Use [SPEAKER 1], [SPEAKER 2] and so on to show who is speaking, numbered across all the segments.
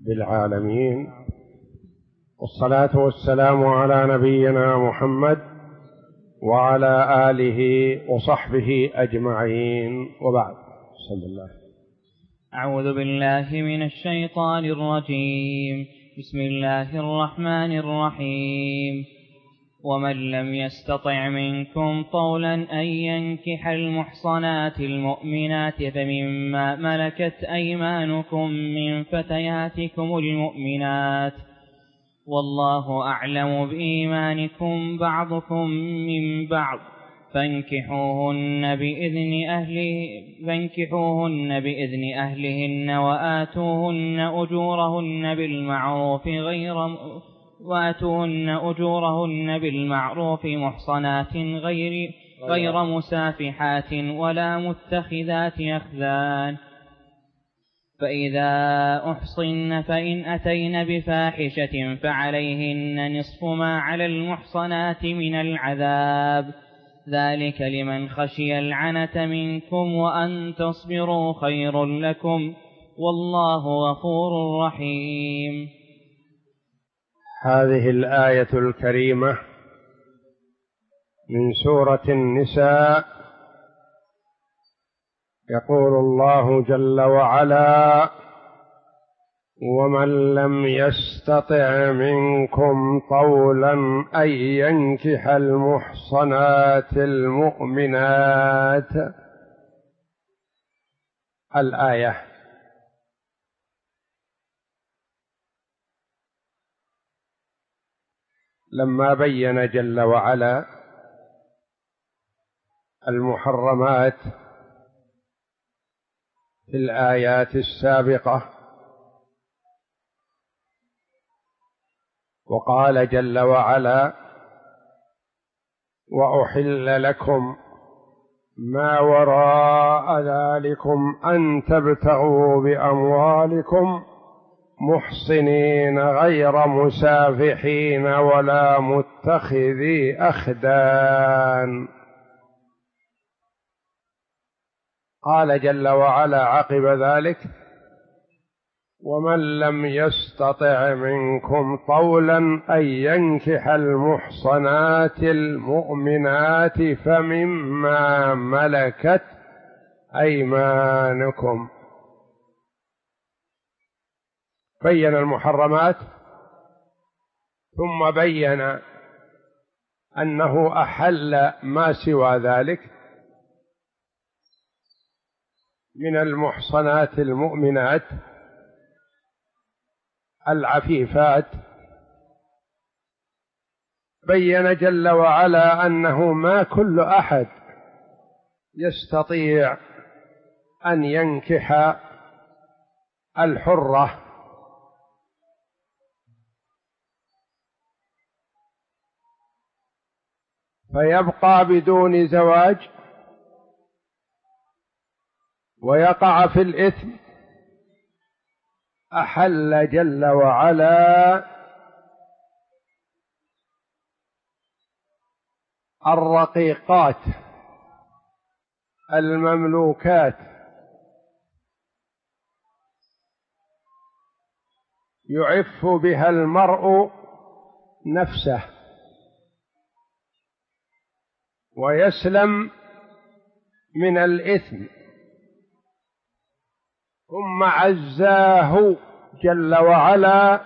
[SPEAKER 1] بالعالمين، والصلاة والسلام على نبينا محمد وعلى آله وصحبه أجمعين، وبعد. بسم الله.
[SPEAKER 2] أعوذ بالله من الشيطان الرجيم. بسم الله الرحمن الرحيم. ومن لم يستطع منكم طولا أن ينكح المحصنات المؤمنات فمما ملكت أيمانكم من فتياتكم المؤمنات، والله أعلم بإيمانكم بعضكم من بعض، فانكحوهن بإذن أهلهن وآتوهن أجورهن بالمعروف محصنات غير مسافحات ولا متخذات أخذان، فإذا أحصن فإن أتين بفاحشة فعليهن نصف ما على المحصنات من العذاب، ذلك لمن خشي العنة منكم، وأن تصبروا خير لكم، والله غفور رحيم.
[SPEAKER 1] هذه الآية الكريمة من سورة النساء، يقول الله جل وعلا: ومن لم يستطع منكم طولا أن ينكح المحصنات المؤمنات. الآية. لما بين جل وعلا المحرمات في الآيات السابقة، وقال جل وعلا: وأحل لكم ما وراء ذلكم أن تبتغوا بأموالكم محصنين غير مسافحين ولا متخذي أخدان. قال جل وعلا عقب ذلك: ومن لم يستطع منكم طولا أن ينكح المحصنات المؤمنات فمما ملكت أيمانكم. بين المحرمات، ثم بين أنه أحل ما سوى ذلك من المحصنات المؤمنات العفيفات. بين جل وعلا أنه ما كل أحد يستطيع أن ينكح الحرة، فيبقى بدون زواج ويقع في الإثم. أحل جل وعلا الرقيقات المملوكات يعف بها المرء نفسه ويسلم من الإثم، ثم عزاه جل وعلا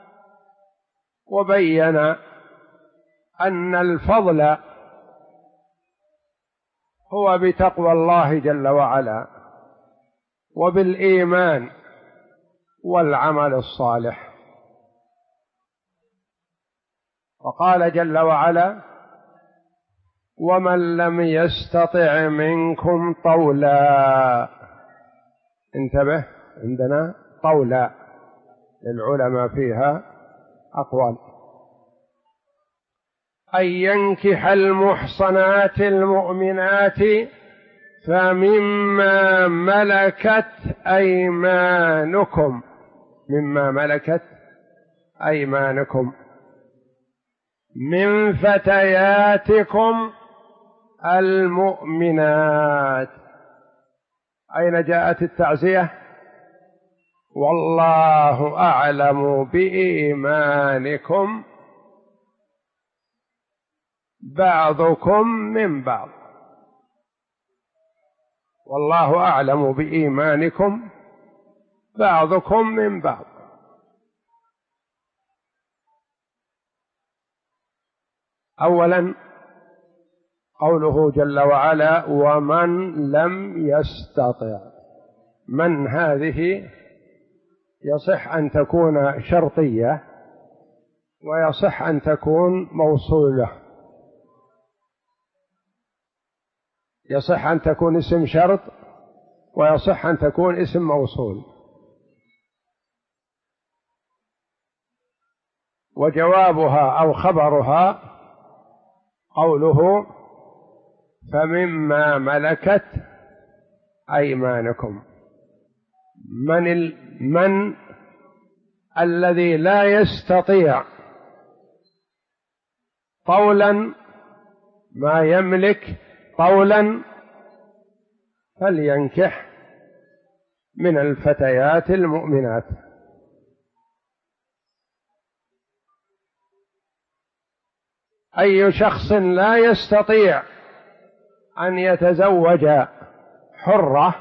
[SPEAKER 1] وبين أن الفضل هو بتقوى الله جل وعلا وبالإيمان والعمل الصالح. وقال جل وعلا: ومن لم يستطع منكم طولا. انتبه، عندنا طولا للعلماء فيها أقوال. أن ينكح المحصنات المؤمنات فمما ملكت أيمانكم. مما ملكت أيمانكم من فتياتكم المؤمنات. أين جاءت التعزية؟ والله أعلم بإيمانكم بعضكم من بعض. والله أعلم بإيمانكم بعضكم من بعض. أولا قوله جل وعلا ومن لم يستطع، من هذه يصح أن تكون شرطية ويصح أن تكون موصولة، يصح أن تكون اسم شرط ويصح أن تكون اسم موصول. وجوابها أو خبرها قوله فمما ملكت أيمانكم. من الذي لا يستطيع طولا ما يملك طولا فلينكح من الفتيات المؤمنات. أي شخص لا يستطيع أن يتزوج حرة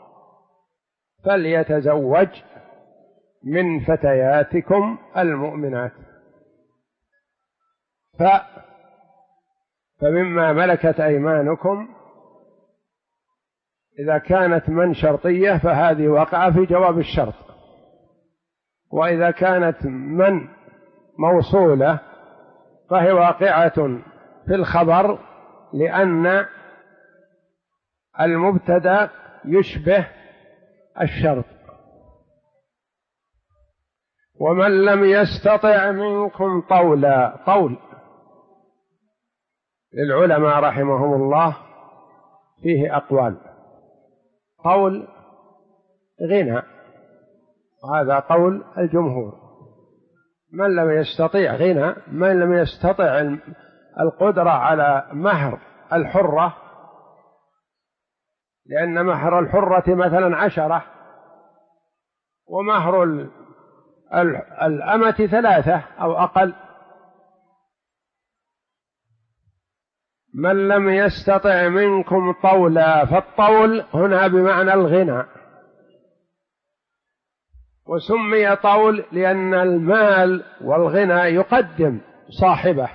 [SPEAKER 1] فليتزوج من فتياتكم المؤمنات. فمما ملكت أيمانكم إذا كانت من شرطية فهذه وقع في جواب الشرط، وإذا كانت من موصولة فهي واقعة في الخبر لأن المبتدأ يشبه الشرط. ومن لم يستطع منكم طولا، طول للعلماء رحمهم الله فيه أقوال. قول غنى، وهذا قول الجمهور. من لم يستطيع غنى، من لم يستطع القدرة على مهر الحرة، لأن مهر الحرة مثلا 10 ومهر الأمة 3 أو أقل. من لم يستطع منكم طولا، فالطول هنا بمعنى الغنى، وسمي طول لأن المال والغنى يقدم صاحبه،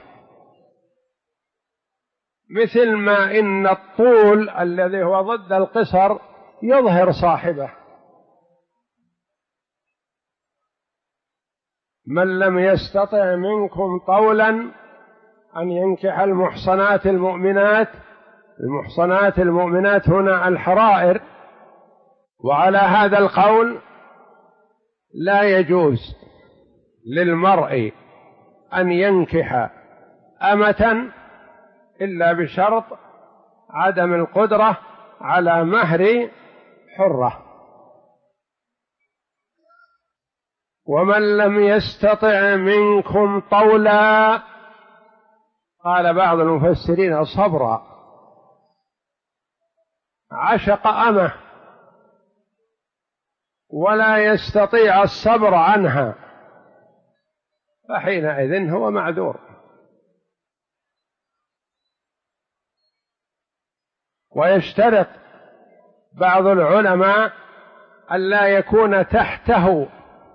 [SPEAKER 1] مثل ما إن الطول الذي هو ضد القصر يظهر صاحبه. من لم يستطع منكم طولا أن ينكح المحصنات المؤمنات. المحصنات المؤمنات هنا الحرائر، وعلى هذا القول لا يجوز للمرء أن ينكح أمة إلا بشرط عدم القدرة على مهر حرة. ومن لم يستطع منكم طولا، قال بعض المفسرين صبرا، عشق أمه ولا يستطيع الصبر عنها، فحينئذ هو معذور. ويشترط بعض العلماء أن لا يكون تحته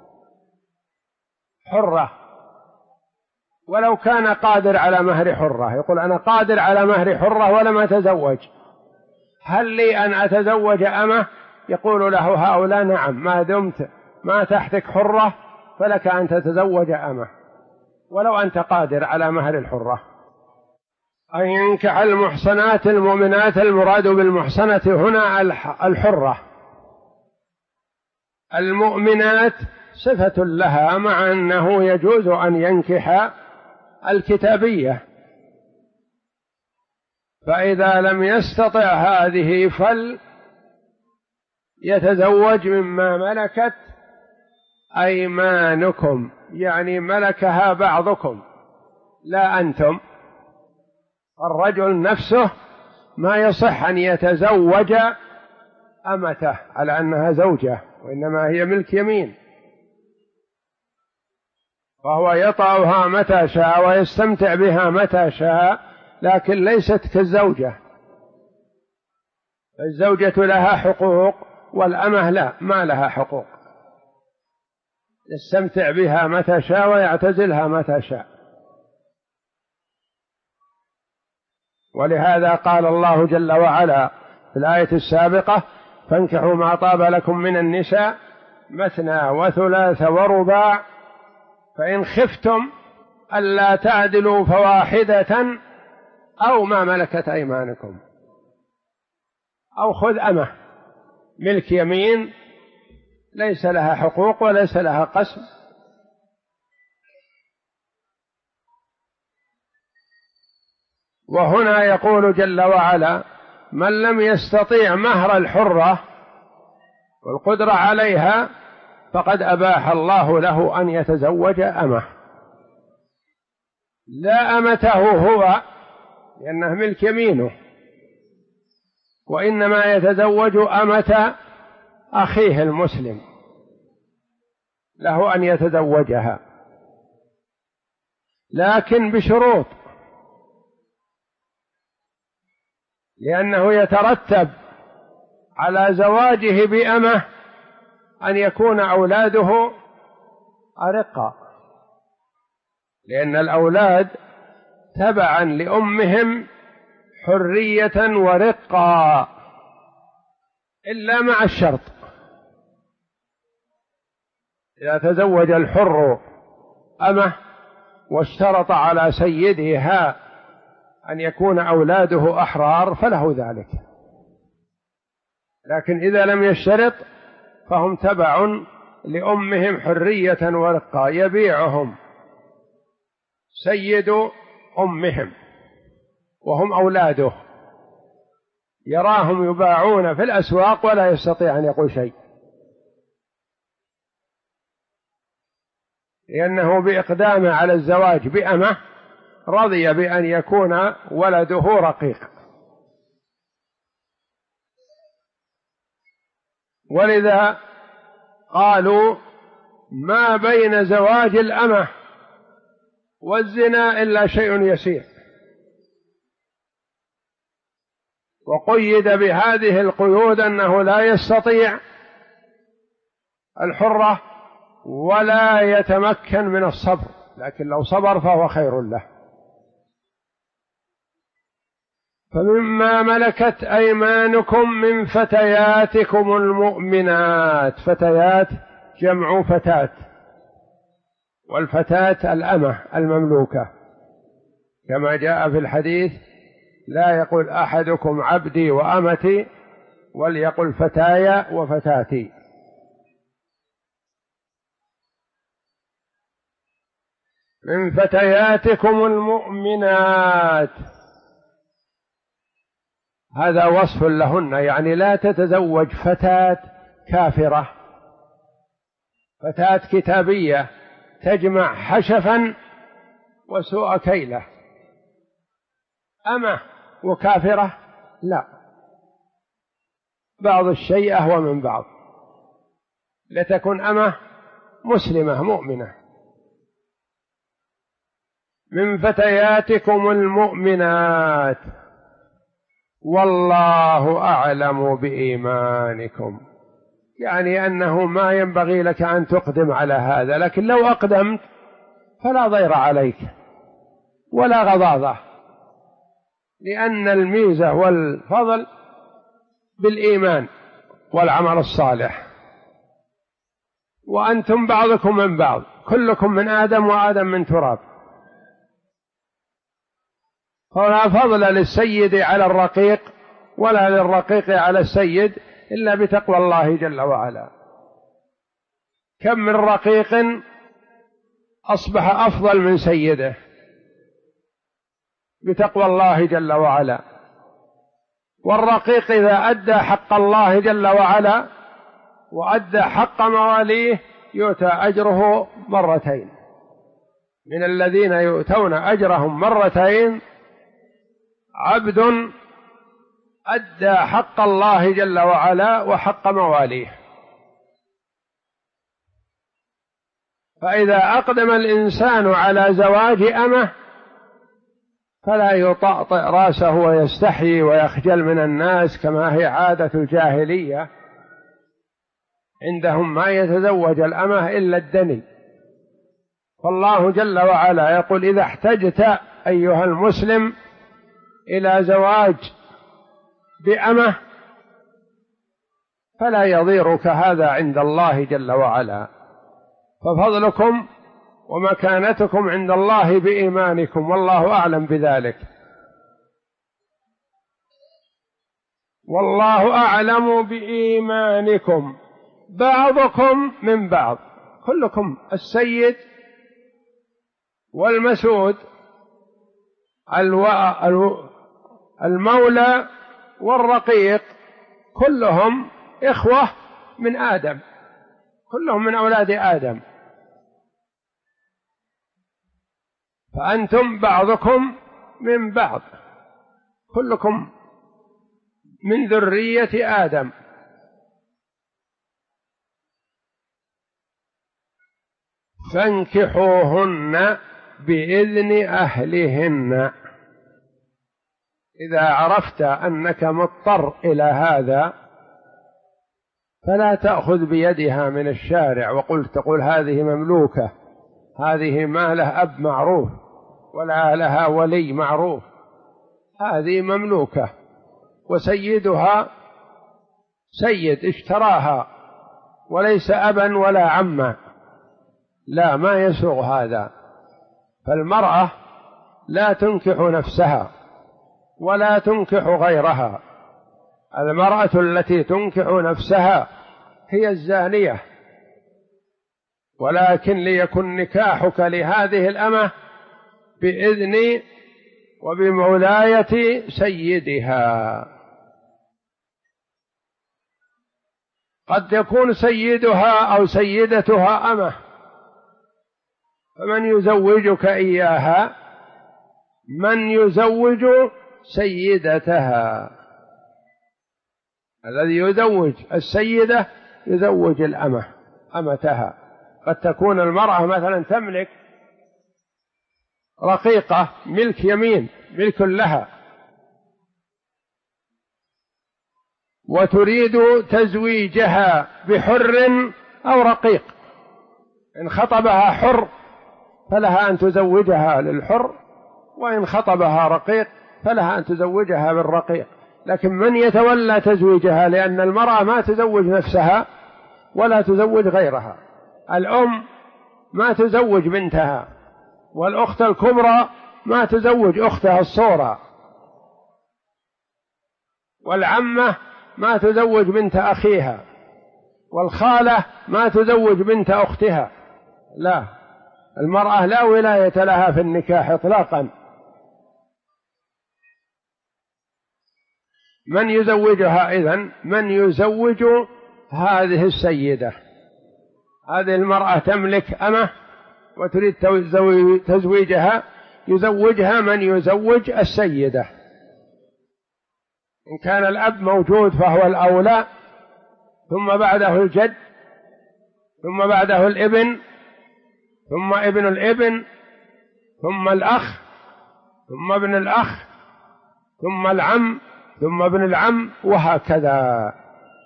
[SPEAKER 1] حرة، ولو كان قادر على مهر حرة. يقول أنا قادر على مهر حرة ولم أتزوج، هل لي أن أتزوج أمة؟ يقول له هؤلاء نعم، ما دمت ما تحتك حرة فلك أن تتزوج أمة ولو أنت قادر على مهر الحرة. أن ينكح المحصنات المؤمنات، المراد بالمحصنة هنا الحرة. المؤمنات صفة لها، مع أنه يجوز أن ينكح الكتابية. فإذا لم يستطع هذه فليتزوج مما ملكت أيمانكم، يعني ملكها بعضكم لا أنتم. الرجل نفسه ما يصح أن يتزوج أمته على أنها زوجة وإنما هي ملك يمين، وهو يطأها متى شاء ويستمتع بها متى شاء، لكن ليست كالزوجة. الزوجة لها حقوق والأمة لا، ما لها حقوق، يستمتع بها متى شاء ويعتزلها متى شاء. ولهذا قال الله جل وعلا في الآية السابقة: فانكحوا ما طاب لكم من النساء مثنى وثلاث ورباع فإن خفتم ألا تعدلوا فواحدة أو ما ملكت أيمانكم. أو خذ أمة ملك يمين ليس لها حقوق وليس لها قسم، وهنا يقول جل وعلا: من لم يستطيع مهر الحرة والقدرة عليها فقد أباح الله له أن يتزوج أمه، لا أمته هو لأنه ملك يمينه، وإنما يتزوج أمة أخيه المسلم، له أن يتزوجها لكن بشروط، لأنه يترتب على زواجه بأمه أن يكون أولاده أرقا، لأن الأولاد تبعا لأمهم حرية ورقا، إلا مع الشرط: إذا تزوج الحر أمه واشترط على سيدها أن يكون أولاده أحرار فله ذلك، لكن إذا لم يشترط فهم تبع لأمهم حرية ورقا، يبيعهم سيد أمهم وهم أولاده، يراهم يباعون في الأسواق ولا يستطيع أن يقول شيء، لأنه بإقدامه على الزواج بأمه رضي بأن يكون ولده رقيق. ولذا قالوا: ما بين زواج الأمة والزنا إلا شيء يسير، وقيد بهذه القيود أنه لا يستطيع الحرة ولا يتمكن من الصبر، لكن لو صبر فهو خير له. فمما ملكت أيمانكم من فتياتكم المؤمنات، فتيات جمع فتاة، والفتاة الأمة المملوكة، كما جاء في الحديث: لا يقول أحدكم عبدي وأمتي وليقل فتاي وفتاتي. من فتياتكم المؤمنات، هذا وصف لهن، يعني لا تتزوج فتاة كافرة، فتاة كتابية تجمع حشفا وسوء كيلة. أمة وكافرة لا، بعض الشيء أهوى من بعض، لتكن أمة مسلمة مؤمنة. من فتياتكم المؤمنات والله أعلم بإيمانكم، يعني أنه ما ينبغي لك أن تقدم على هذا، لكن لو أقدمت فلا ضير عليك ولا غضاضة، لأن الميزة والفضل بالإيمان والعمل الصالح، وأنتم بعضكم من بعض، كلكم من آدم وآدم من تراب، فلا فضل للسيد على الرقيق ولا للرقيق على السيد إلا بتقوى الله جل وعلا. كم من رقيق أصبح أفضل من سيده بتقوى الله جل وعلا، والرقيق إذا أدى حق الله جل وعلا وأدى حق مواليه يؤتى أجره مرتين. من الذين يؤتون أجرهم مرتين عبد أدى حق الله جل وعلا وحق مواليه، فإذا أقدم الإنسان على زواج أمه فلا يطأطئ رأسه ويستحي ويخجل من الناس كما هي عادة الجاهلية، عندهم ما يتزوج الأمة إلا الدني. فالله جل وعلا يقول: إذا احتجت أيها المسلم إلى زواج بأمة فلا يضيرك هذا عند الله جل وعلا، ففضلكم ومكانتكم عند الله بإيمانكم، والله أعلم بذلك، والله أعلم بإيمانكم بعضكم من بعض. كلكم السيد والمسود، المولى والرقيق، كلهم إخوة من آدم، كلهم من أولاد آدم، فأنتم بعضكم من بعض، كلكم من ذرية آدم. فانكحوهن بإذن أهلهن. إذا عرفت أنك مضطر إلى هذا فلا تأخذ بيدها من الشارع تقول هذه مملوكة، هذه ما له أب معروف ولا لها ولي معروف، هذه مملوكة وسيدها سيد اشتراها وليس أبا ولا عما، لا، ما يسوغ هذا. فالمرأة لا تنكح نفسها ولا تنكح غيرها، المرأة التي تنكح نفسها هي الزانية، ولكن ليكن نكاحك لهذه الأمة بإذن وبمولاية سيدها. قد يكون سيدها أو سيدتها أمة، فمن يزوجك إياها؟ من يزوج سيدتها. الذي يزوج السيدة يزوج الأمة أمتها. قد تكون المرأة مثلا تملك رقيقة ملك يمين، ملك لها، وتريد تزويجها بحر أو رقيق، إن خطبها حر فلها أن تزوجها للحر، وإن خطبها رقيق فلها أن تزوجها بالرقيق. لكن من يتولى تزويجها؟ لأن المرأة ما تزوج نفسها ولا تزوج غيرها، الأم ما تزوج بنتها، والأخت الكبرى ما تزوج أختها الصغرى، والعمة ما تزوج بنت أخيها، والخالة ما تزوج بنت أختها. لا، المرأة لا ولاية لها في النكاح إطلاقا. من يزوجها إذن؟ من يزوج هذه السيدة. هذه المرأة تملك أمة وتريد تزويجها، يزوجها من يزوج السيدة. إن كان الأب موجود فهو الأولى، ثم بعده الجد، ثم بعده الابن، ثم ابن الابن، ثم الأخ، ثم ابن الأخ، ثم العم، ثم ابن العم، وهكذا.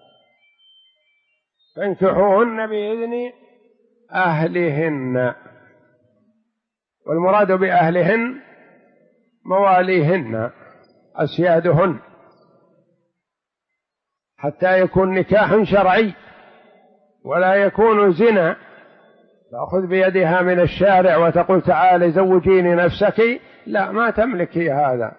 [SPEAKER 1] فانكحوهن بإذن أهلهن، والمراد بأهلهن مواليهن أسيادهن، حتى يكون نكاح شرعي ولا يكون زنا تأخذ بيدها من الشارع وتقول تعالي زوجيني نفسك، لا، ما تملكي هذا.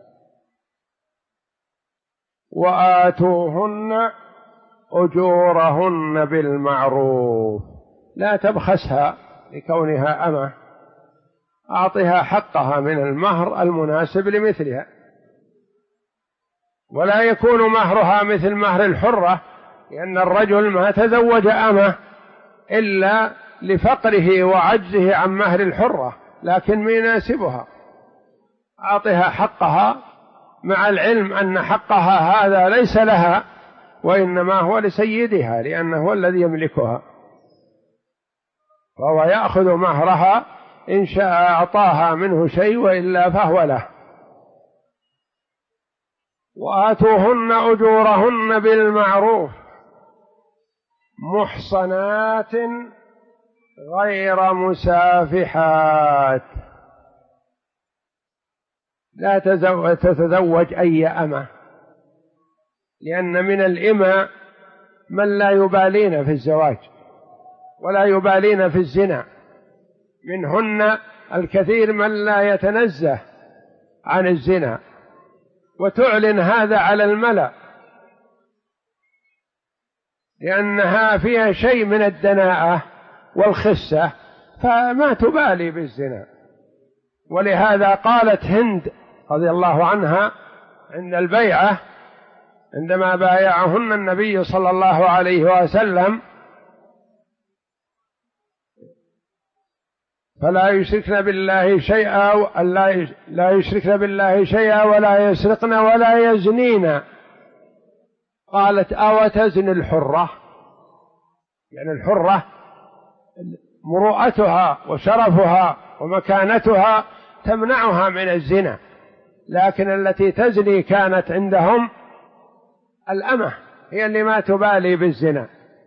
[SPEAKER 1] وآتوهن أجورهن بالمعروف، لا تبخسها لكونها أمة، أعطها حقها من المهر المناسب لمثلها، ولا يكون مهرها مثل مهر الحرة، لأن الرجل ما تزوج أمة إلا لفقره وعجزه عن مهر الحرة، لكن يناسبها، أعطها حقها، مع العلم أن حقها هذا ليس لها وإنما هو لسيدها، لأنه هو الذي يملكها. فهو يأخذ مهرها، إن شاء أعطاها منه شيء وإلا فهو له. وآتوهن أجورهن بالمعروف محصنات غير مسافحات. لا تتزوج أي أمة، لأن من الإمة من لا يبالين في الزواج ولا يبالين في الزنا، منهن الكثير من لا يتنزه عن الزنا وتعلن هذا على الملأ، لأنها فيها شيء من الدناءة والخسة فما تبالي بالزنا. ولهذا قالت هند رضي الله عنها عند البيعة عندما بايعهن النبي صلى الله عليه وسلم: فلا يشركن بالله شيئا، لا يشركن بالله شيئا ولا يسرقن ولا يزنين. قالت: أو تزني الحرة؟ يعني الحرة مروءتها وشرفها ومكانتها تمنعها من الزنا، لكن التي تزني كانت عندهم الأمة، هي اللي ما تبالي بالزنا.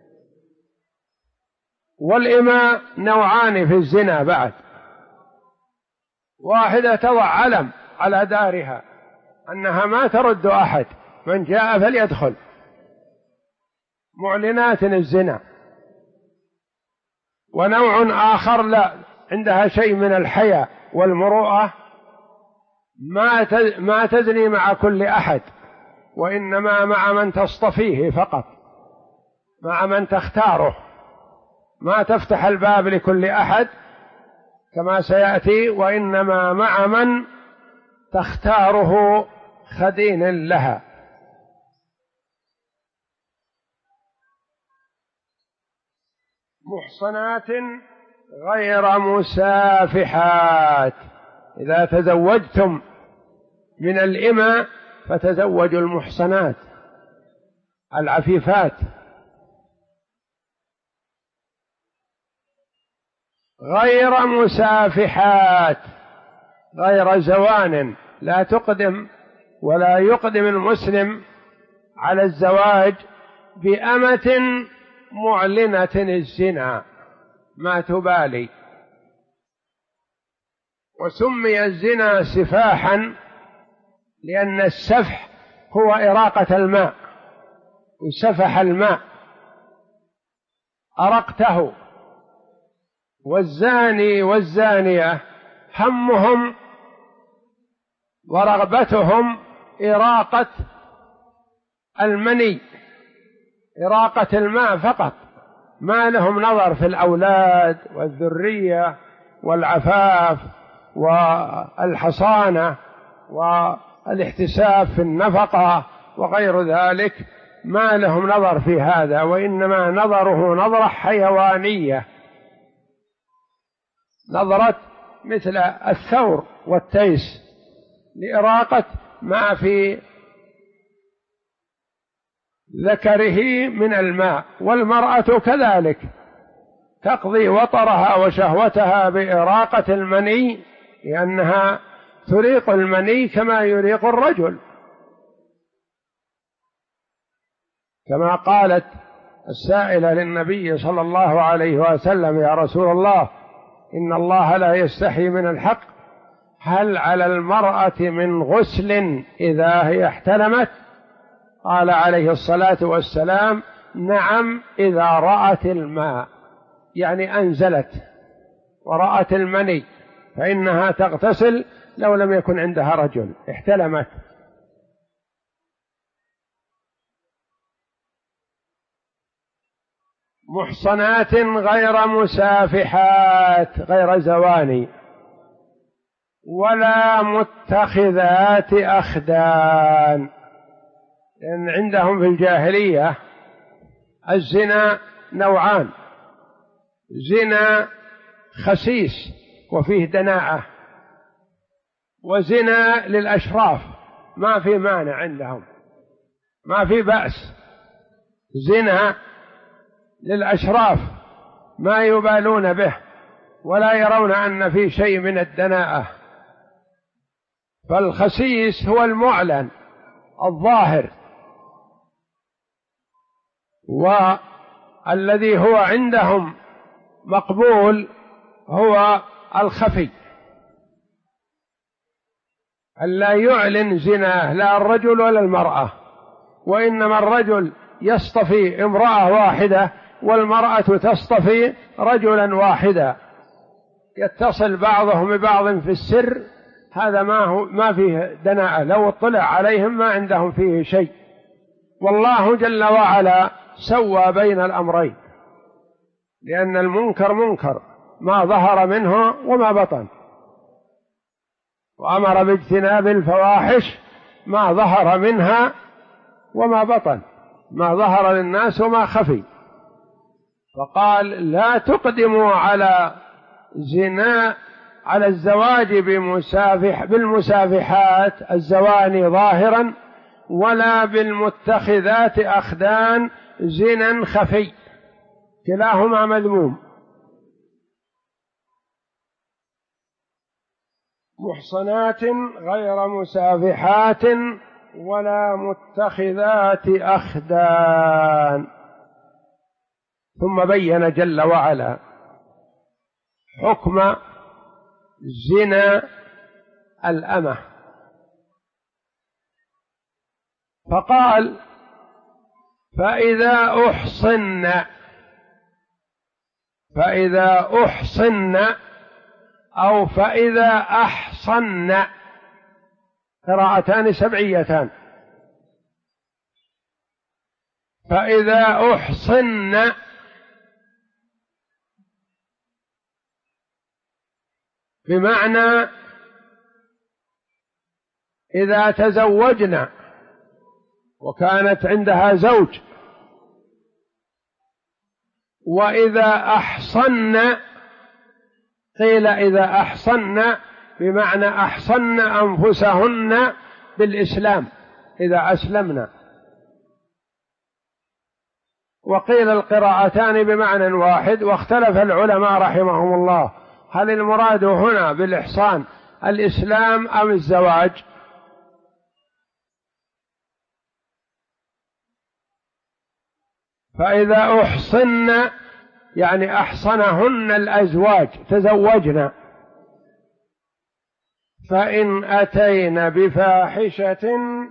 [SPEAKER 1] والإماء نوعان في الزنا بعد: واحدة تضع علم على دارها أنها ما ترد أحد، من جاء فليدخل، معلنات الزنا. ونوع آخر لا، عندها شيء من الحياء والمروءة، ما تزني مع كل أحد، وإنما مع من تصطفيه فقط، مع من تختاره، ما تفتح الباب لكل أحد كما سيأتي، وإنما مع من تختاره خدين لها. محصنات غير مسافحات. إذا تزوجتم من الإماء فتزوجوا المحصنات العفيفات غير مسافحات، غير زوان، لا تقدم ولا يقدم المسلم على الزواج بأمة معلنة الزنا، ما تبالي. وسمي الزنا سفاحا لأن السفح هو إراقة الماء، وسفح الماء أرقته. والزاني والزانية همهم ورغبتهم إراقة المني، إراقة الماء فقط، ما لهم نظر في الأولاد والذرية والعفاف والحصانة والاحتساب في النفقة وغير ذلك، ما لهم نظر في هذا، وإنما نظره نظرة حيوانية، نظرة مثل الثور والتيس لإراقة ما في ذكره من الماء. والمرأة كذلك تقضي وطرها وشهوتها بإراقة المني، لأنها تريق المني كما يريق الرجل، كما قالت السائلة للنبي صلى الله عليه وسلم: يا رسول الله، إن الله لا يستحي من الحق، هل على المرأة من غسل إذا هي احتلمت؟ قال عليه الصلاة والسلام: نعم، إذا رأت الماء، يعني أنزلت ورأت المني فإنها تغتسل لو لم يكن عندها رجل، احتلمت. محصنات غير مسافحات، غير زواني، ولا متخذات أخدان، لأن عندهم في الجاهلية الزنا نوعان: زنا خسيس وفيه دناءة، وزنا للأشراف ما في مانع عندهم، ما في بأس. زنا للأشراف ما يبالون به، ولا يرون أن في شيء من الدناءة. فالخسيس هو المعلن الظاهر، والذي هو عندهم مقبول هو الخفي، ألا يعلن زناه لا الرجل ولا المرأة، وإنما الرجل يصطفي امرأة واحدة والمرأة تصطفي رجلا واحدا، يتصل بعضهم ببعض في السر، هذا ما فيه دناءة، لو اطلع عليهم ما عندهم فيه شيء. والله جل وعلا سوى بين الأمرين، لأن المنكر منكر ما ظهر منه وما بطن، وأمر باجتناب الفواحش ما ظهر منها وما بطن، ما ظهر للناس وما خفي. فقال لا تقدموا على زنا على الزواج بالمسافحات الزواني ظاهرا، ولا بالمتخذات أخدان زنا خفي، كلاهما مذموم. محصنات غير مسافحات ولا متخذات أخدان. ثم بين جل وعلا حكم زنا الأمة، فقال فإذا أحصن أو فإذا أحصن، قراءتان سبعيتان. فإذا أحصن بمعنى إذا تزوجنا وكانت عندها زوج، وإذا أحصن قيل إذا أحصن بمعنى أحصن أنفسهن بالإسلام إذا أسلمنا، وقيل القراءتان بمعنى واحد. واختلف العلماء رحمهم الله هل المراد هنا بالإحصان الإسلام أم الزواج؟ فإذا أحصن يعني أحصنهن الأزواج تزوجنا، فإن أتين بفاحشة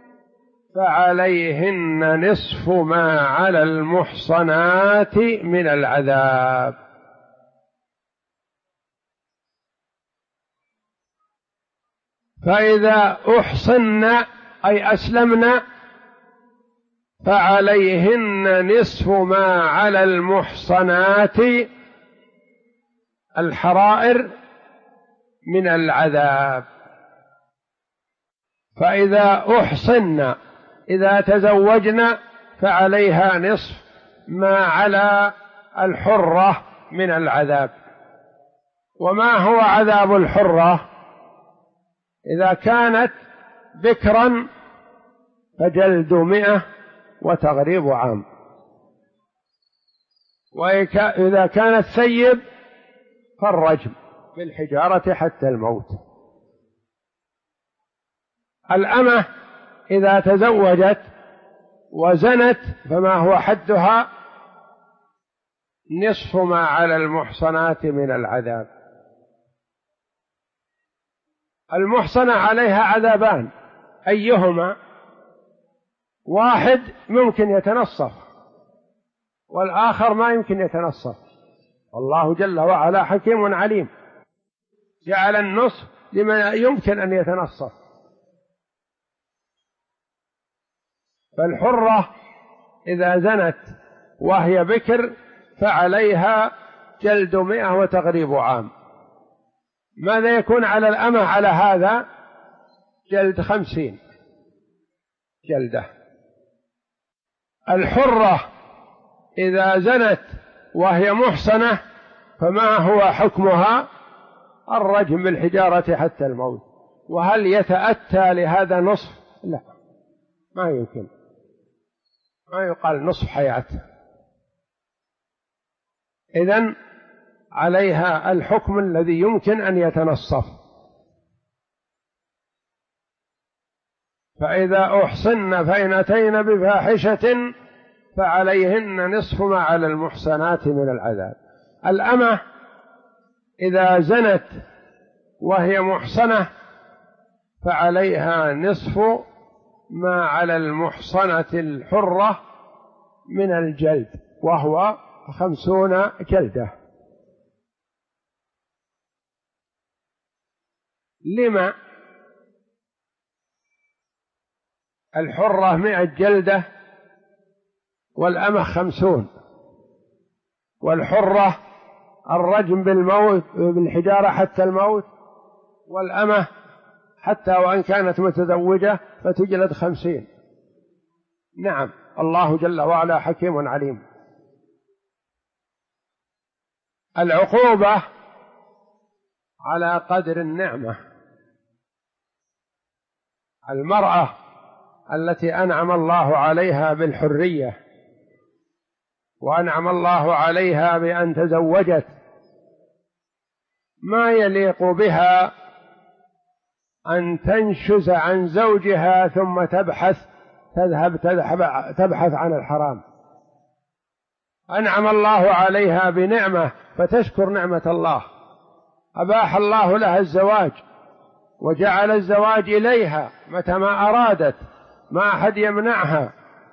[SPEAKER 1] فعليهن نصف ما على المحصنات من العذاب. فإذا أحصن أي أسلمن فعليهن نصف ما على المحصنات الحرائر من العذاب. فإذا أحصن إذا تزوجن فعليها نصف ما على الحرة من العذاب. وما هو عذاب الحرة؟ إذا كانت بكرا فجلد 100 وتغريب عام، وإذا كانت ثيب فالرجم بالحجارة حتى الموت. الأمة إذا تزوجت وزنت فما هو حدها؟ نصف ما على المحصنات من العذاب. المحصنة عليها عذابان، أيهما؟ واحد ممكن يتنصف والآخر ما يمكن يتنصف. والله جل وعلا حكيم عليم، جعل النصف لمن يمكن أن يتنصف. فالحرة إذا زنت وهي بكر فعليها جلد 100 وتغريب عام. ماذا يكون على الأمة على هذا؟ جلد 50 جلدة. الحرة إذا زنت وهي محصنة فما هو حكمها؟ الرجم بالحجارة حتى الموت. وهل يتأتى لهذا نصف؟ لا، ما يمكن، ما يقال نصف حياته. إذن عليها الحكم الذي يمكن أن يتنصف. فإذا أحصن فإن أتين بفاحشة فعليهن نصف ما على المحصنات من العذاب. الأمة إذا زنت وهي محصنة فعليها نصف ما على المحصنة الحرة من الجلد، وهو 50 جلدة. لما؟ الحرة 100 جلدة والأمة 50، والحرة الرجم بالموت بالحجارة حتى الموت، والأمة حتى وإن كانت متزوجة فتجلد 50. نعم، الله جل وعلا حكيم عليم. العقوبة على قدر النعمة. المرأة التي أنعم الله عليها بالحرية وأنعم الله عليها بأن تزوجت، ما يليق بها أن تنشز عن زوجها ثم تبحث عن الحرام. أنعم الله عليها بنعمة فتشكر نعمة الله، أباح الله لها الزواج وجعل الزواج إليها متى ما أرادت، ما أحد يمنعها.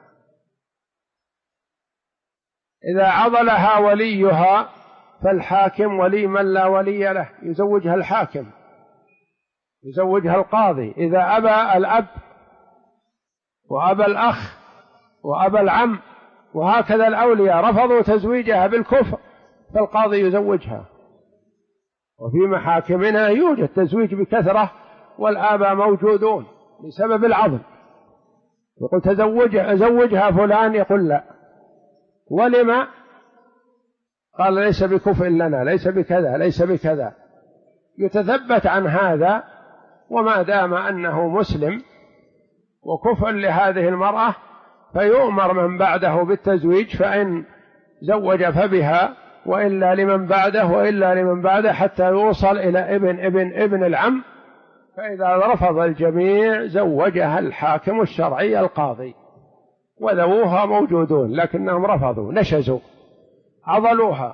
[SPEAKER 1] إذا عضلها وليها فالحاكم ولي من لا ولي له، يزوجها الحاكم، يزوجها القاضي. إذا أبى الأب وأبى الأخ وأبى العم وهكذا الأولياء رفضوا تزويجها بالكفر فالقاضي يزوجها. وفي محاكمنا يوجد تزويج بكثرة والآباء موجودون بسبب العضل، يقول أزوجها فلان، يقول لا. ولما؟ قال ليس بكفء لنا، ليس بكذا، ليس بكذا. يتثبت عن هذا، وما دام أنه مسلم وكفء لهذه المرأة فيؤمر من بعده بالتزويج، فإن زوج فبها، وإلا لمن بعده، وإلا لمن بعده، حتى يوصل إلى ابن العم. فإذا رفض الجميع زوجها الحاكم الشرعي القاضي، وذووها موجودون لكنهم رفضوا، نشزوا، عضلوها.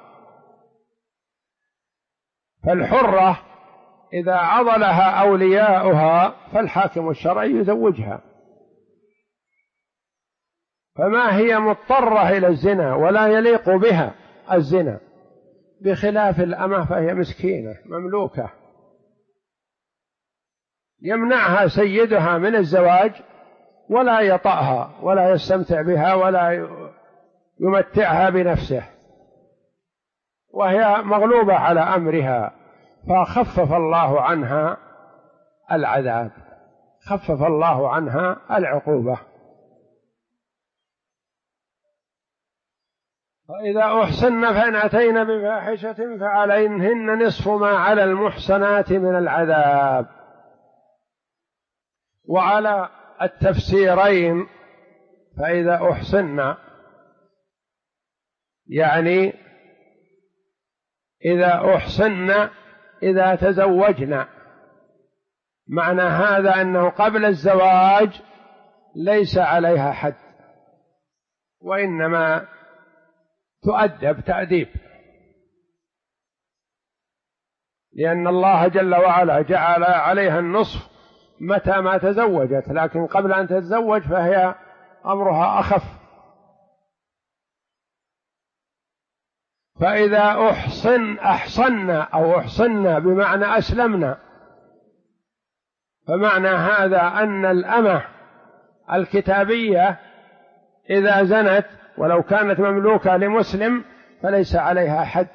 [SPEAKER 1] فالحرة إذا عضلها أولياؤها فالحاكم الشرعي يزوجها، فما هي مضطرة إلى الزنا ولا يليق بها الزنا، بخلاف الأمة فهي مسكينة مملوكة، يمنعها سيدها من الزواج ولا يطأها ولا يستمتع بها ولا يمتعها بنفسه، وهي مغلوبة على أمرها، فخفف الله عنها العذاب، خفف الله عنها العقوبة. فإذا أحسن فإن أتين بفاحشة فعليهن نصف ما على المحصنات من العذاب. وعلى التفسيرين، فإذا أحسن يعني إذا أحسن إذا تزوجنا، معنى هذا أنه قبل الزواج ليس عليها حد، وإنما تؤدب تأديب، لأن الله جل وعلا جعل عليها النصف متى ما تزوجت، لكن قبل أن تتزوج فهي أمرها أخف. فإذا أحصنا أو أحصنا بمعنى أسلمنا، فمعنى هذا أن الأمة الكتابية إذا زنت ولو كانت مملوكة لمسلم فليس عليها حد،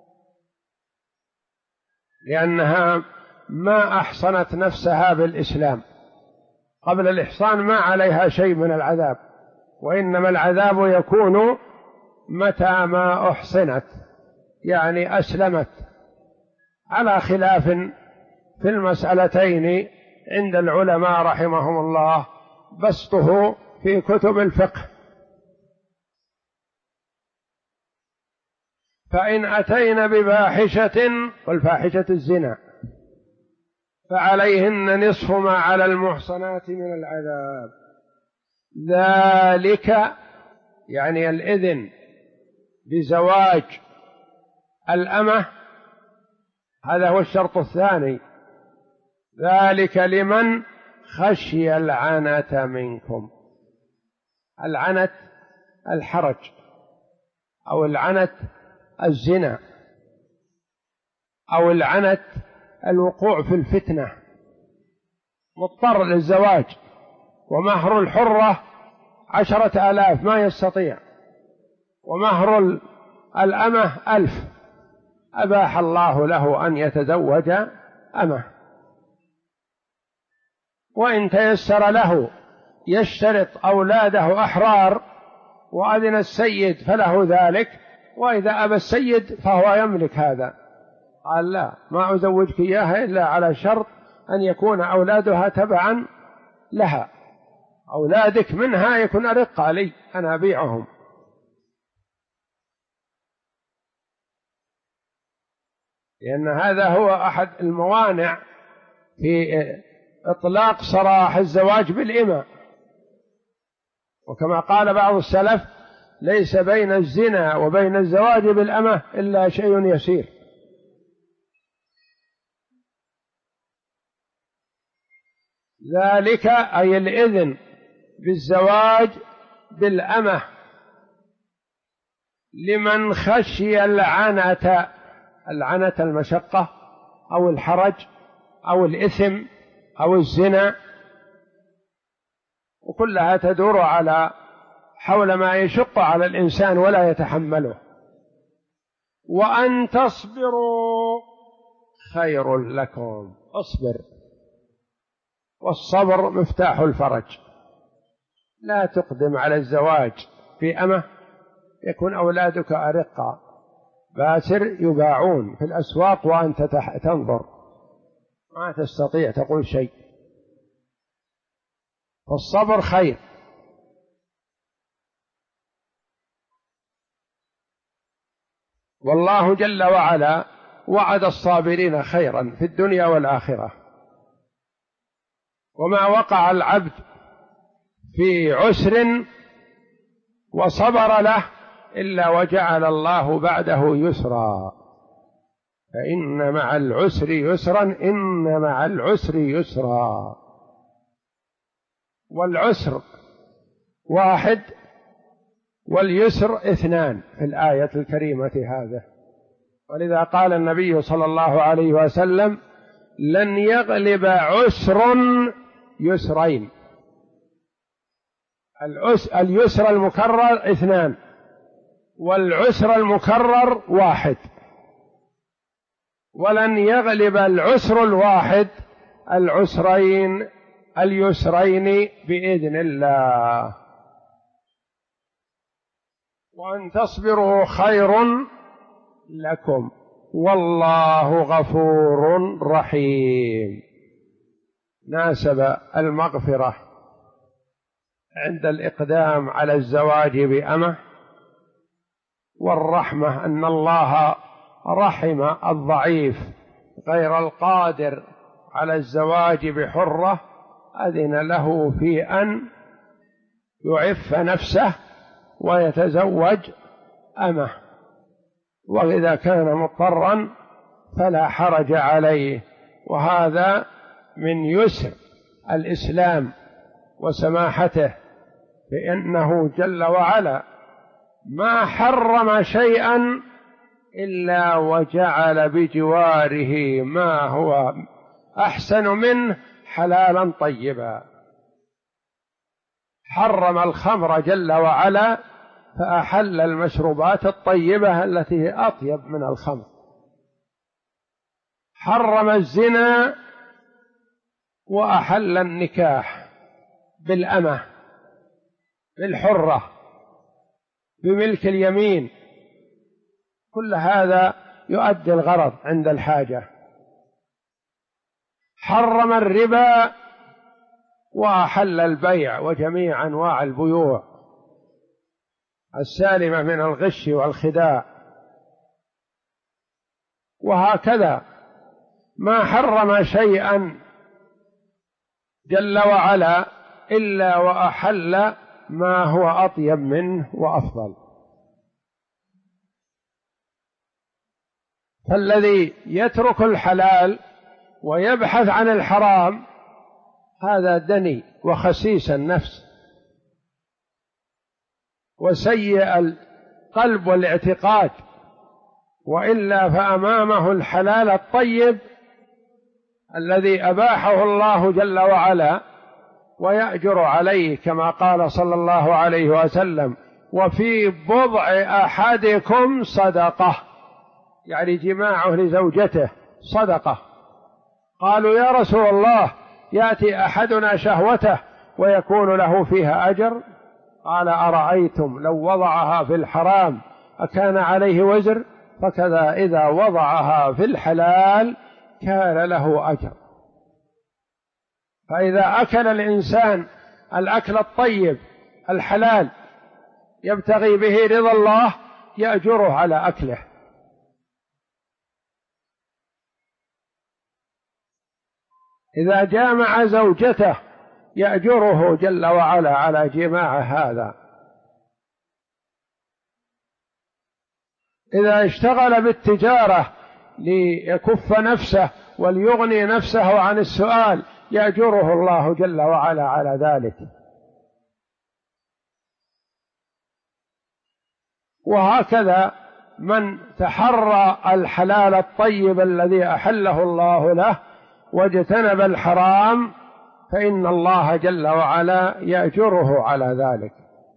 [SPEAKER 1] لأنها ما أحصنت نفسها بالإسلام. قبل الإحصان ما عليها شيء من العذاب، وإنما العذاب يكون متى ما أحصنت، يعني أسلمت، على خلاف في المسألتين عند العلماء رحمهم الله بسطه في كتب الفقه. فإن أتين بفاحشة، والفاحشة الزنا، فعليهن نصف ما على المحصنات من العذاب. ذلك يعني الإذن بزواج الأمة، هذا هو الشرط الثاني. ذلك لمن خشي العنة منكم. العنت الحرج، أو العنت الزنا، أو العنت الوقوع في الفتنة، مضطر للزواج ومهر الحرة 10,000 ما يستطيع، ومهر الأمة 1000، أباح الله له أن يتزوج أمه. وإن تيسر له يشترط أولاده أحرار وأذن السيد فله ذلك، وإذا أبى السيد فهو يملك هذا. قال لا، ما أزوجك إياها إلا على شرط أن يكون أولادها تبعا لها، أولادك منها يكون أرقى لي، أنا أبيعهم. لأن هذا هو أحد الموانع في إطلاق صراح الزواج بالإمة. وكما قال بعض السلف: ليس بين الزنا وبين الزواج بالأمة إلا شيء يسير. ذلك أي الإذن بالزواج بالأمة لمن خشي العنة، العنة المشقة أو الحرج أو الإثم أو الزنا، وكلها تدور على حول ما يشق على الإنسان ولا يتحمله. وأن تصبروا خير لكم. اصبر، والصبر مفتاح الفرج. لا تقدم على الزواج في أمة يكون أولادك أرقا باسر يباعون في الأسواق وأنت تنظر، ما تستطيع تقول شيء. فالصبر خير. والله جل وعلا وعد الصابرين خيرا في الدنيا والآخرة. وما وقع العبد في عسر وصبر له إلا وجعل الله بعده يسرا، فإن مع العسر يسرا، إن مع العسر يسرا. والعسر واحد واليسر 2 في الآية الكريمة هذه. ولذا قال النبي صلى الله عليه وسلم: لن يغلب عسر يسرين. اليسر المكرر 2 والعسر المكرر 1، ولن يغلب العسر الواحد العسرين اليسرين بإذن الله. وأن تصبروا خير لكم والله غفور رحيم. ناسب المغفرة عند الإقدام على الزواج بأمة، والرحمة أن الله رحم الضعيف غير القادر على الزواج بحرة، أذن له في أن يعف نفسه ويتزوج أمه، وإذا كان مضطرا فلا حرج عليه. وهذا من يسر الإسلام وسماحته، فإنه جل وعلا ما حرم شيئا إلا وجعل بجواره ما هو أحسن منه حلالا طيبا. حرم الخمر جل وعلا فأحل المشروبات الطيبة التي هي أطيب من الخمر. حرم الزنا وأحل النكاح بالأمة، بالحرة، بملك اليمين. كل هذا يؤدي الغرض عند الحاجة. حرم الربا وأحل البيع وجميع أنواع البيوع السالمة من الغش والخداع. وهكذا ما حرم شيئا جل وعلا إلا وأحل ما هو أطيب منه وأفضل. فالذي يترك الحلال ويبحث عن الحرام هذا دني وخسيس النفس وسيء القلب والاعتقاد، وإلا فأمامه الحلال الطيب الذي أباحه الله جل وعلا ويأجر عليه، كما قال صلى الله عليه وسلم: وفي بضع أحدكم صدقة، يعني جماعه لزوجته صدقة. قالوا: يا رسول الله، يأتي أحدنا شهوته ويكون له فيها أجر؟ قال: أرأيتم لو وضعها في الحرام أكان عليه وزر؟ فكذا إذا وضعها في الحلال كان له أجر. فإذا أكل الإنسان الأكل الطيب الحلال يبتغي به رضا الله يأجره على أكله. إذا جامع زوجته يأجره جل وعلا على جماع هذا. إذا اشتغل بالتجارة ليكف نفسه وليغني نفسه عن السؤال يأجره الله جل وعلا على ذلك. وهكذا من تحرى الحلال الطيب الذي أحله الله له واجتنب الحرام فإن الله جل وعلا يأجره على ذلك.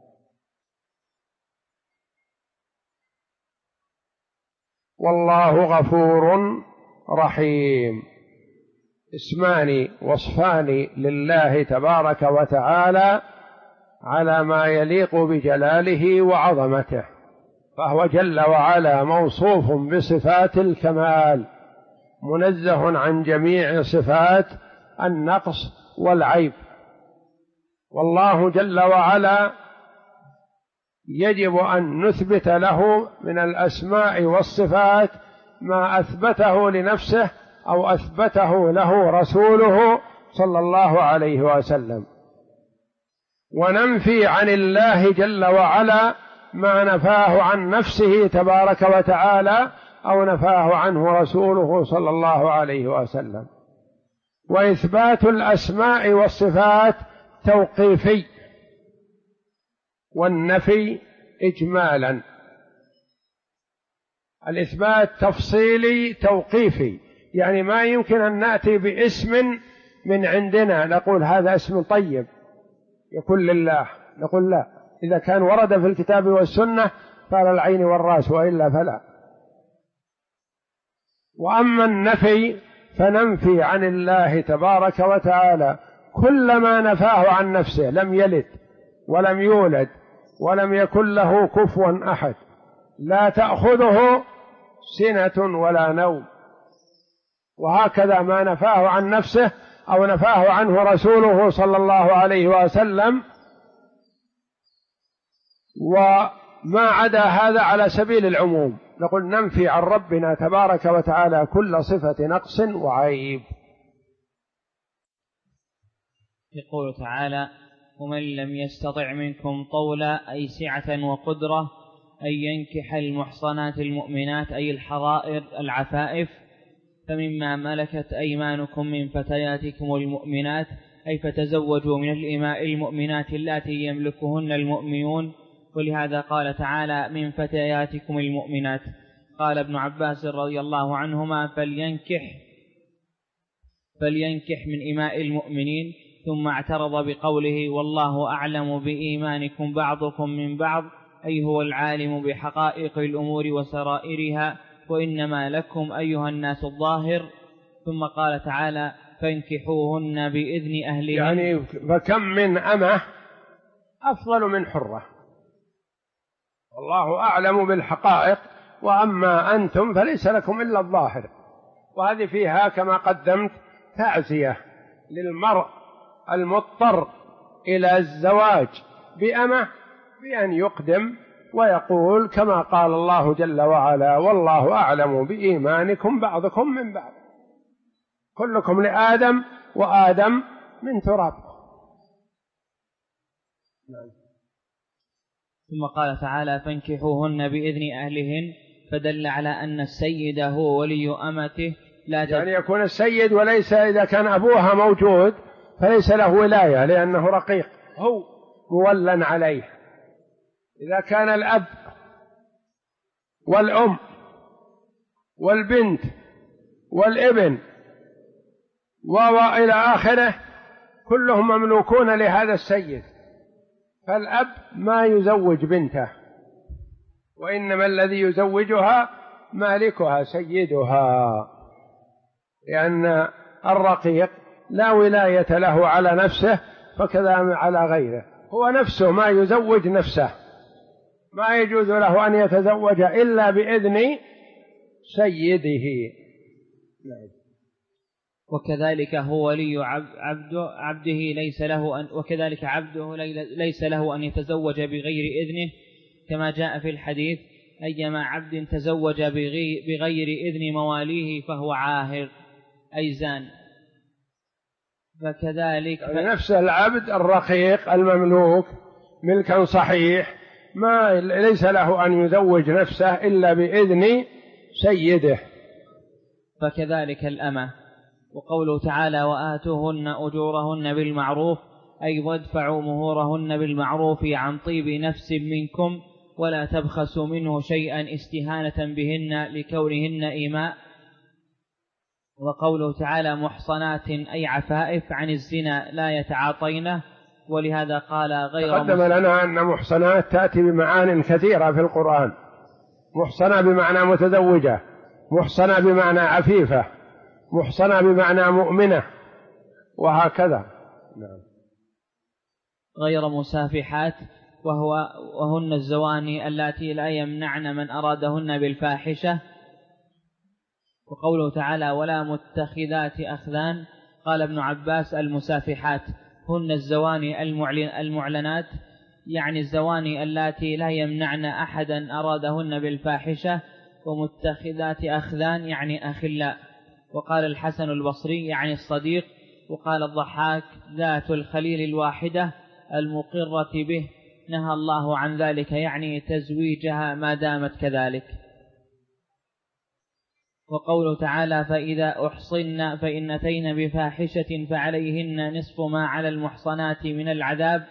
[SPEAKER 1] والله غفور رحيم. اسمان وصفان لله تبارك وتعالى على ما يليق بجلاله وعظمته، فهو جل وعلا موصوف بصفات الكمال، منزه عن جميع صفات النقص والعيب. والله جل وعلا يجب أن نثبت له من الأسماء والصفات ما أثبته لنفسه أو أثبته له رسوله صلى الله عليه وسلم، وننفي عن الله جل وعلا ما نفاه عن نفسه تبارك وتعالى أو نفاه عنه رسوله صلى الله عليه وسلم. وإثبات الأسماء والصفات توقيفي، والنفي إجمالا. الإثبات تفصيلي توقيفي، يعني ما يمكن أن نأتي باسم من عندنا نقول هذا اسم طيب يكون لله، نقول لا، إذا كان ورد في الكتاب والسنة فعلى العين والرأس، وإلا فلا. وأما النفي فننفي عن الله تبارك وتعالى كل ما نفاه عن نفسه، لم يلد ولم يولد ولم يكن له كفوا أحد، لا تأخذه سنة ولا نوم. وهكذا ما نفاه عن نفسه أو نفاه عنه رسوله صلى الله عليه وسلم، وما عدا هذا على سبيل العموم نقول ننفي عن ربنا تبارك وتعالى كل صفة نقص وعيب.
[SPEAKER 2] يقول تعالى: ومن لم يستطع منكم طولا أي سعة وقدرة أن ينكح المحصنات المؤمنات أي الحرائر العفائف فمما ملكت أيمانكم من فتياتكم المؤمنات أي فتزوجوا من الإماء المؤمنات اللاتي يملكهن المؤمنون. ولهذا قال تعالى: من فتياتكم المؤمنات. قال ابن عباس رضي الله عنهما: فلينكح من إماء المؤمنين، ثم اعترض بقوله: والله أعلم بإيمانكم بعضكم من بعض أي هو العالم بحقائق الأمور وسرائرها، وإنما لكم أيها الناس الظاهر. ثم قال تعالى: فانكحوهن بإذن أهلهن.
[SPEAKER 1] يعني فكم من أمة أفضل من حرة، والله أعلم بالحقائق، وأما أنتم فليس لكم إلا الظاهر. وهذه فيها كما قدمت تعزية للمرء المضطر إلى الزواج بأمة بأن يقدم ويقول كما قال الله جل وعلا: والله أعلم بإيمانكم بعضكم من بعض، كلكم لآدم وآدم من تراب.
[SPEAKER 2] ثم قال تعالى: فانكحوهن بإذن أهلهن، فدل على أن السيد هو ولي أمته،
[SPEAKER 1] يعني يكون السيد، وليس إذا كان أبوها موجود فليس له ولاية لأنه رقيق، هو مولى عليه. إذا كان الأب والأم والبنت والابن وإلى آخره كلهم مملوكون لهذا السيد، فالأب ما يزوج بنته، وإنما الذي يزوجها مالكها سيدها، لأن الرقيق لا ولاية له على نفسه فكذا على غيره، هو نفسه ما يزوج نفسه، ما يجوز له أن يتزوج إلا بإذن سيده.
[SPEAKER 2] وكذلك هو ولي عبده ليس له وكذلك عبده ليس له أن يتزوج بغير إذنه، كما جاء في الحديث: أيما عبد تزوج بغير إذن مواليه فهو عاهر، أي زان. فكذلك
[SPEAKER 1] يعني نفس العبد الرقيق المملوك ملكا صحيح ما ليس له أن يزوج نفسه إلا بإذن سيده.
[SPEAKER 2] فكذلك الأمة. وقوله تعالى: وآتوهن أجورهن بالمعروف، أي وادفعوا مهورهن بالمعروف عن طيب نفس منكم، ولا تبخسوا منه شيئا استهانة بهن لكونهن إيماء. وقوله تعالى: محصنات، أي عفائف عن الزنا لا يتعاطينه، ولهذا قال غير
[SPEAKER 1] تقدم لنا أن محصنات تأتي بمعان كثيرة في القرآن، محصنة بمعنى متزوجة، محصنة بمعنى عفيفة، محصنة بمعنى مؤمنة، وهكذا.
[SPEAKER 2] غير مسافحات، وهن الزواني اللاتي لا يمنعن من أرادهن بالفاحشة. وقوله تعالى: ولا متخذات أخذان، قال ابن عباس: المسافحات هن الزواني المعلنات، يعني الزواني اللاتي لا يمنعن أحدا أرادهن بالفاحشة، ومتخذات أخذان يعني أخلاء. وقال الحسن البصري يعني الصديق. وقال الضحاك: ذات الخليل الواحدة المقرة به، نهى الله عن ذلك، يعني تزويجها ما دامت كذلك. وقوله تعالى: فإذا أحصن فإن أتين بفاحشة فعليهن نصف ما على المحصنات من العذاب.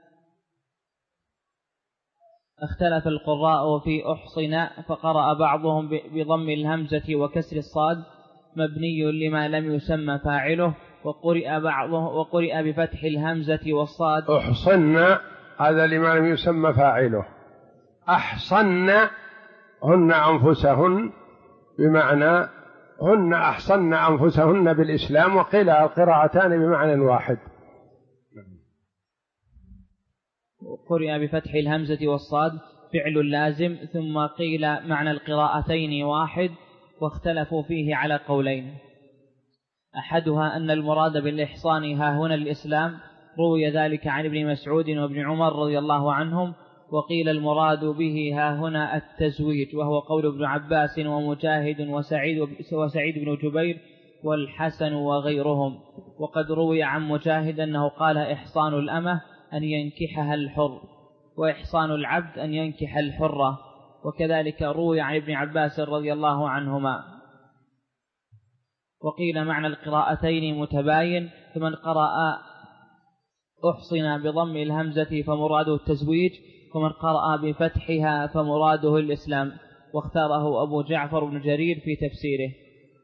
[SPEAKER 2] اختلف القراء في أحصن، فقرأ بعضهم بضم الهمزة وكسر الصاد مبني لما لم يسمى فاعله، وقرئ بفتح الهمزة والصاد.
[SPEAKER 1] أحصن هذا لما لم يسمى فاعله، أحصن هن أنفسهن، بمعنى هن أحصن أنفسهن بالإسلام، وقيل القراءتان بمعنى واحد.
[SPEAKER 2] قرئ بفتح الهمزة والصاد فعل لازم، ثم قيل معنى القراءتين واحد، واختلفوا فيه على قولين. أحدها أن المراد بالإحصان ها هنا الإسلام، روي ذلك عن ابن مسعود وابن عمر رضي الله عنهم. وقيل المراد به ها هنا التزويج، وهو قول ابن عباس ومجاهد وسعيد بن جبير والحسن وغيرهم. وقد روي عن مجاهد أنه قال: إحصان الأمة أن ينكحها الحر، وإحصان العبد أن ينكح الحرة. وكذلك روي عن ابن عباس رضي الله عنهما. وقيل معنى القراءتين متباين، فمن قرأ أحصن بضم الهمزة فمراده التزويج، ومن قرأ بفتحها فمراده الإسلام، واختاره أبو جعفر بن جرير في تفسيره.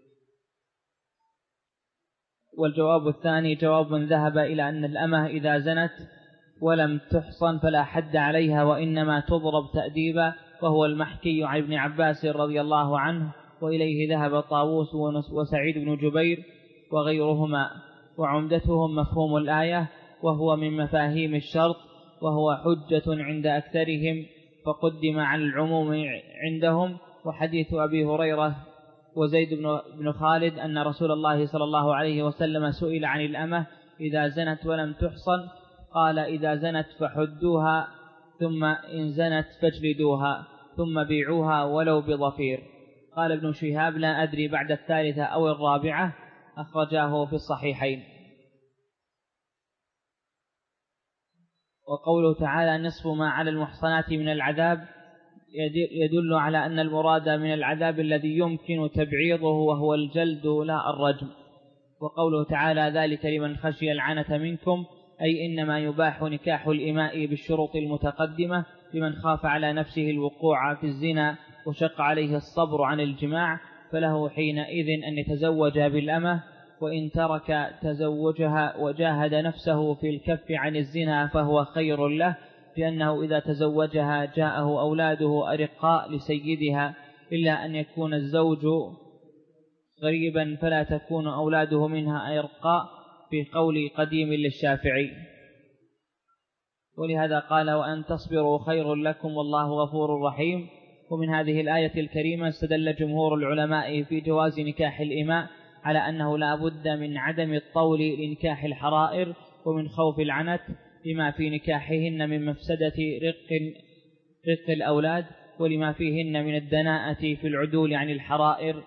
[SPEAKER 2] والجواب الثاني جواب من ذهب إلى أن الأمة إذا زنت ولم تحصن فلا حد عليها، وإنما تضرب تأديبا، وهو المحكي عن ابن عباس رضي الله عنه، وإليه ذهب طاووس وسعيد بن جبير وغيرهما. وعمدتهم مفهوم الآية، وهو من مفاهيم الشرط، وهو حجة عند أكثرهم، فقدم عن العموم عندهم. وحديث أبي هريرة وزيد بن خالد أن رسول الله صلى الله عليه وسلم سئل عن الأمة إذا زنت ولم تحصن، قال: إذا زنت فحدوها ثم إن زنت فاجلدوها ثم بيعوها ولو بضفير. قال ابن شهاب: لا أدري بعد الثالثة أو الرابعة. أخرجاه في الصحيحين. وقوله تعالى: نصف ما على المحصنات من العذاب يدل على أن المراد من العذاب الذي يمكن تبعيضه وهو الجلد لا الرجم. وقوله تعالى: ذلك لمن خشي العنة منكم، أي إنما يباح نكاح الإماء بالشروط المتقدمة لمن خاف على نفسه الوقوع في الزنا وشق عليه الصبر عن الجماع، فله حينئذ أن يتزوج بالأمة، وإن ترك تزوجها وجاهد نفسه في الكف عن الزنا فهو خير له، لأنه إذا تزوجها جاءه أولاده أرقاء لسيدها، إلا أن يكون الزوج غريبا فلا تكون أولاده منها أرقاء، في قول قديم للشافعي. ولهذا قال: وأن تصبروا خير لكم والله غفور رحيم. ومن هذه الآية الكريمة استدل جمهور العلماء في جواز نكاح الإماء على أنه لا بد من عدم الطول لنكاح الحرائر ومن خوف العنت، لما في نكاحهن من مفسدة رق الأولاد، ولما فيهن من الدناءة في العدول عن الحرائر.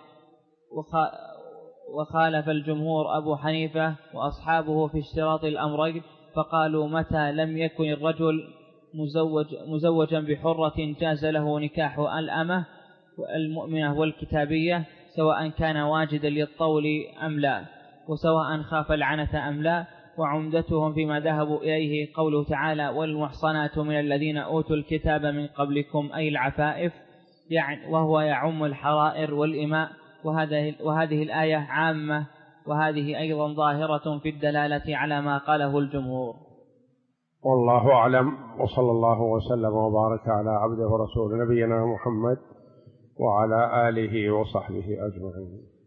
[SPEAKER 2] وخالف الجمهور أبو حنيفة وأصحابه في اشتراط الأمرين، فقالوا: متى لم يكن الرجل مزوجا بحرة جاز له نكاح الأمة المؤمنة والكتابية، سواء كان واجدا للطول أم لا، وسواء خاف العنة أم لا. وعمدتهم فيما ذهبوا إليه قوله تعالى: والمحصنات من الذين أوتوا الكتاب من قبلكم، أي العفائف، يعني وهو يعم الحرائر والإماء. وهذه الآية عامة، وهذه أيضا ظاهرة في الدلالة على ما قاله الجمهور.
[SPEAKER 1] والله أعلم، وصلى الله وسلم وبارك على عبده ورسوله نبينا محمد وعلى آله وصحبه أجمعين.